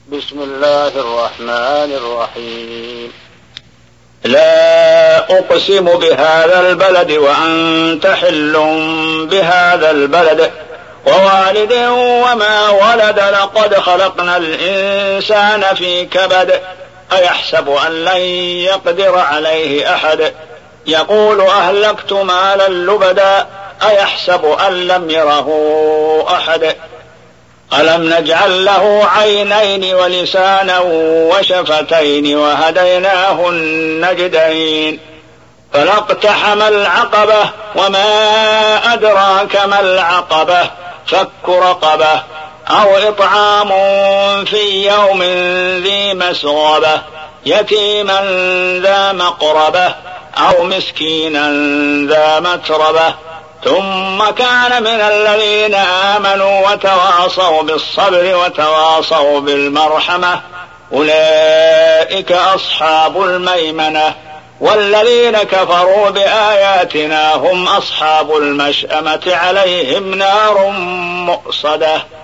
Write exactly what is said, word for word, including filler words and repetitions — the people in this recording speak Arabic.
بسم الله الرحمن الرحيم. لا أقسم بهذا البلد وأنت حل بهذا البلد ووالد وما ولد لقد خلقنا الإنسان في كبد أيحسب أن لن يقدر عليه أحد يقول أهلكت مالا لبدا أيحسب أن لم يره أحد ألم نجعل له عينين ولسانا وشفتين وهديناه النجدين فلا اقتحم العقبة وما أدراك ما العقبة فك رقبة أو إطعام في يوم ذي مسغبة يتيما ذا مقربة أو مسكينا ذا متربة ثم كان من الذين آمنوا وتواصوا بالصبر وتواصوا بالمرحمة أولئك أصحاب الميمنة والذين كفروا بآياتنا هم أصحاب المشأمة عليهم نار مؤصدة.